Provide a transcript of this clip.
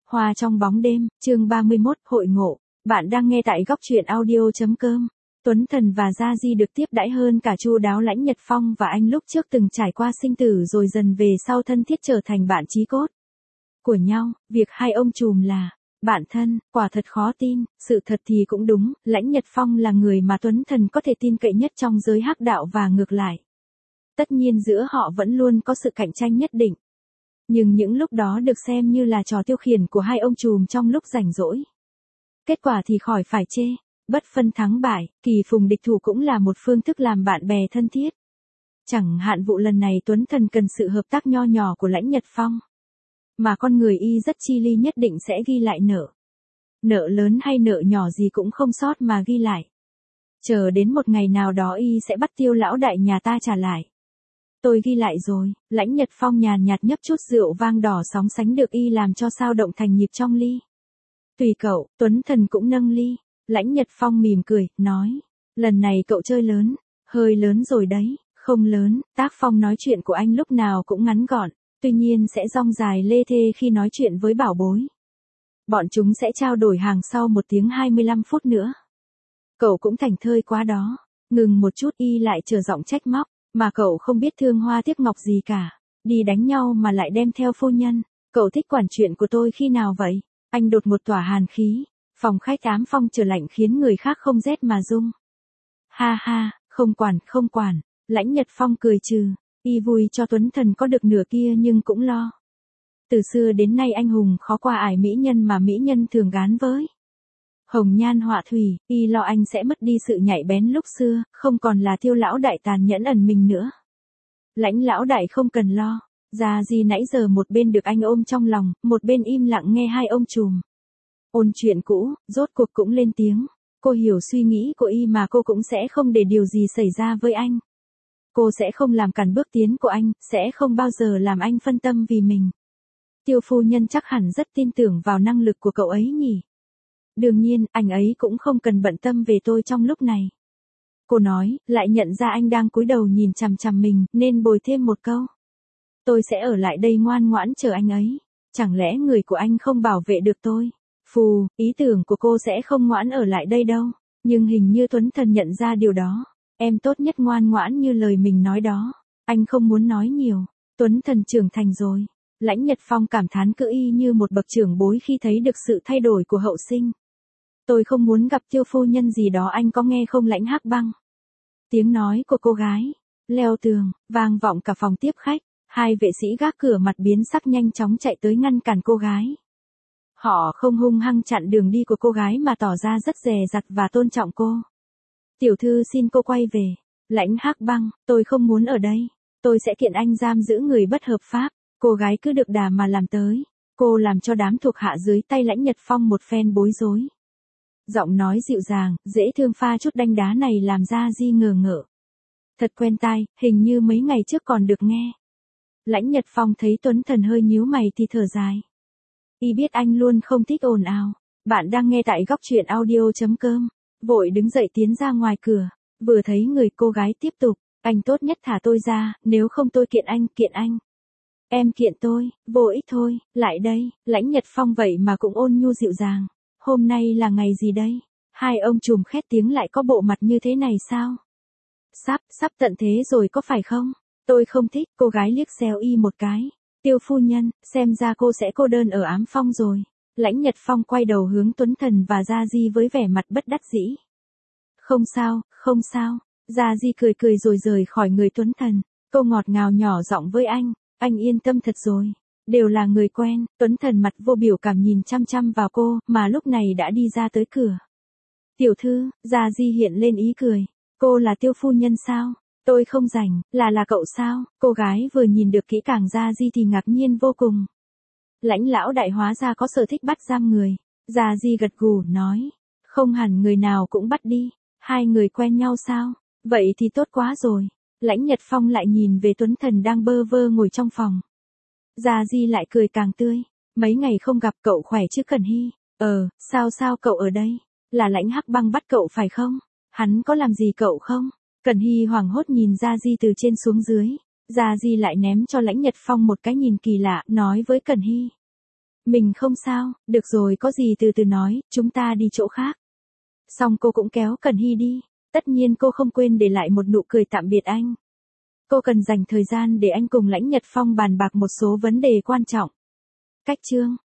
Hoa trong bóng đêm, chương 31, hội ngộ. Bạn đang nghe tại góc truyện audio.com. Tuấn Thần và Gia Di được tiếp đãi hơn cả chu đáo Lãnh Nhật Phong và anh lúc trước từng trải qua sinh tử rồi dần về sau thân thiết trở thành bạn chí cốt của nhau. Việc hai ông trùm là bạn thân, quả thật khó tin, sự thật thì cũng đúng, Lãnh Nhật Phong là người mà Tuấn Thần có thể tin cậy nhất trong giới hắc đạo và ngược lại. Tất nhiên giữa họ vẫn luôn có sự cạnh tranh nhất định. Nhưng những lúc đó được xem như là trò tiêu khiển của hai ông trùm trong lúc rảnh rỗi. Kết quả thì khỏi phải chê, bất phân thắng bại, kỳ phùng địch thủ cũng là một phương thức làm bạn bè thân thiết. Chẳng hạn vụ lần này Tuấn Thần cần sự hợp tác nho nhỏ của Lãnh Nhật Phong. Mà con người y rất chi ly nhất định sẽ ghi lại nợ. Nợ lớn hay nợ nhỏ gì cũng không sót mà ghi lại. Chờ đến một ngày nào đó y sẽ bắt Tiêu lão đại nhà ta trả lại. Tôi ghi lại rồi, Lãnh Nhật Phong nhàn nhạt nhấp chút rượu vang đỏ sóng sánh được y làm cho sao động thành nhịp trong ly. Tùy cậu, Tuấn Thần cũng nâng ly. Lãnh Nhật Phong mỉm cười, nói. Lần này cậu chơi lớn, hơi lớn rồi đấy, không lớn, tác phong nói chuyện của anh lúc nào cũng ngắn gọn, tuy nhiên sẽ dong dài lê thê khi nói chuyện với bảo bối. Bọn chúng sẽ trao đổi hàng sau 1 tiếng 25 phút nữa. Cậu cũng thảnh thơi quá đó, ngừng một chút y lại trở giọng trách móc. Mà cậu không biết thương hoa tiếc ngọc gì cả, đi đánh nhau mà lại đem theo phu nhân, cậu thích quản chuyện của tôi khi nào vậy? Anh đột một tỏa hàn khí, phòng khách ám phong trở lạnh khiến người khác không rét mà run. Ha ha, không quản, Lãnh Nhật Phong cười trừ, y vui cho Tuấn Thần có được nửa kia nhưng cũng lo. Từ xưa đến nay anh hùng khó qua ải mỹ nhân mà mỹ nhân thường gán với. Hồng nhan họa thủy, y lo anh sẽ mất đi sự nhạy bén lúc xưa, không còn là Tiêu lão đại tàn nhẫn ẩn mình nữa. Lãnh lão đại không cần lo, Gia Di nãy giờ một bên được anh ôm trong lòng, một bên im lặng nghe hai ông trùm ôn chuyện cũ, rốt cuộc cũng lên tiếng. Cô hiểu suy nghĩ của y mà cô cũng sẽ không để điều gì xảy ra với anh. Cô sẽ không làm cản bước tiến của anh, sẽ không bao giờ làm anh phân tâm vì mình. Tiêu phu nhân chắc hẳn rất tin tưởng vào năng lực của cậu ấy nhỉ. Đương nhiên, anh ấy cũng không cần bận tâm về tôi trong lúc này. Cô nói, lại nhận ra anh đang cúi đầu nhìn chằm chằm mình, nên bồi thêm một câu. Tôi sẽ ở lại đây ngoan ngoãn chờ anh ấy. Chẳng lẽ người của anh không bảo vệ được tôi? Phù, ý tưởng của cô sẽ không ngoãn ở lại đây đâu. Nhưng hình như Tuấn Thần nhận ra điều đó. Em tốt nhất ngoan ngoãn như lời mình nói đó. Anh không muốn nói nhiều. Tuấn Thần trưởng thành rồi. Lãnh Nhật Phong cảm thán cự y như một bậc trưởng bối khi thấy được sự thay đổi của hậu sinh. Tôi không muốn gặp Tiêu phu nhân gì đó, anh có nghe không Lãnh Hắc Băng? Tiếng nói của cô gái leo tường vang vọng cả phòng tiếp khách. Hai vệ sĩ gác cửa mặt biến sắc nhanh chóng chạy tới ngăn cản cô gái. Họ không hung hăng chặn đường đi của cô gái mà tỏ ra rất dè dặt và tôn trọng cô. Tiểu thư xin cô quay về. Lãnh Hắc Băng, tôi không muốn ở đây. Tôi sẽ kiện anh giam giữ người bất hợp pháp. Cô gái cứ được đà mà làm tới. Cô làm cho đám thuộc hạ dưới tay Lãnh Nhật Phong một phen bối rối. Giọng nói dịu dàng, dễ thương pha chút đanh đá này làm Gia Di ngờ ngợ. Thật quen tai, hình như mấy ngày trước còn được nghe. Lãnh Nhật Phong thấy Tuấn Thần hơi nhíu mày thì thở dài. Y biết anh luôn không thích ồn ào. Bạn đang nghe tại góc truyện audio.com. Vội đứng dậy tiến ra ngoài cửa. Vừa thấy người cô gái tiếp tục. Anh tốt nhất thả tôi ra, nếu không tôi kiện anh. Em kiện tôi, vô ích thôi, lại đây. Lãnh Nhật Phong vậy mà cũng ôn nhu dịu dàng. Hôm nay là ngày gì đây? Hai ông trùm khét tiếng lại có bộ mặt như thế này sao? Sắp tận thế rồi có phải không? Tôi không thích, cô gái liếc xéo y một cái. Tiêu phu nhân, xem ra cô sẽ cô đơn ở ám phong rồi. Lãnh Nhật Phong quay đầu hướng Tuấn Thần và Gia Di với vẻ mặt bất đắc dĩ. Không sao. Gia Di cười rồi rời khỏi người Tuấn Thần. Cô ngọt ngào nhỏ giọng với anh yên tâm thật rồi. Đều là người quen. Tuấn Thần mặt vô biểu cảm nhìn chăm chăm vào cô, mà lúc này đã đi ra tới cửa. Tiểu thư, Gia Di hiện lên ý cười. Cô là Tiêu phu nhân sao? Tôi không rảnh, là cậu sao? Cô gái vừa nhìn được kỹ càng Gia Di thì ngạc nhiên vô cùng. Lãnh lão đại hóa ra có sở thích bắt giam người. Gia Di gật gù, nói. Không hẳn người nào cũng bắt đi. Hai người quen nhau sao? Vậy thì tốt quá rồi. Lãnh Nhật Phong lại nhìn về Tuấn Thần đang bơ vơ ngồi trong phòng. Gia Di lại cười càng tươi. Mấy ngày không gặp cậu khỏe chứ Cẩn Hy? Sao cậu ở đây? Là Lãnh Hắc Băng bắt cậu phải không? Hắn có làm gì cậu không? Cẩn Hy hoảng hốt nhìn Gia Di từ trên xuống dưới. Gia Di lại ném cho Lãnh Nhật Phong một cái nhìn kỳ lạ, nói với Cẩn Hy. Mình không sao, được rồi có gì từ từ nói, chúng ta đi chỗ khác. Xong cô cũng kéo Cần Hy đi. Tất nhiên cô không quên để lại một nụ cười tạm biệt anh. Cô cần dành thời gian để anh cùng Lãnh Nhật Phong bàn bạc một số vấn đề quan trọng. Cách chương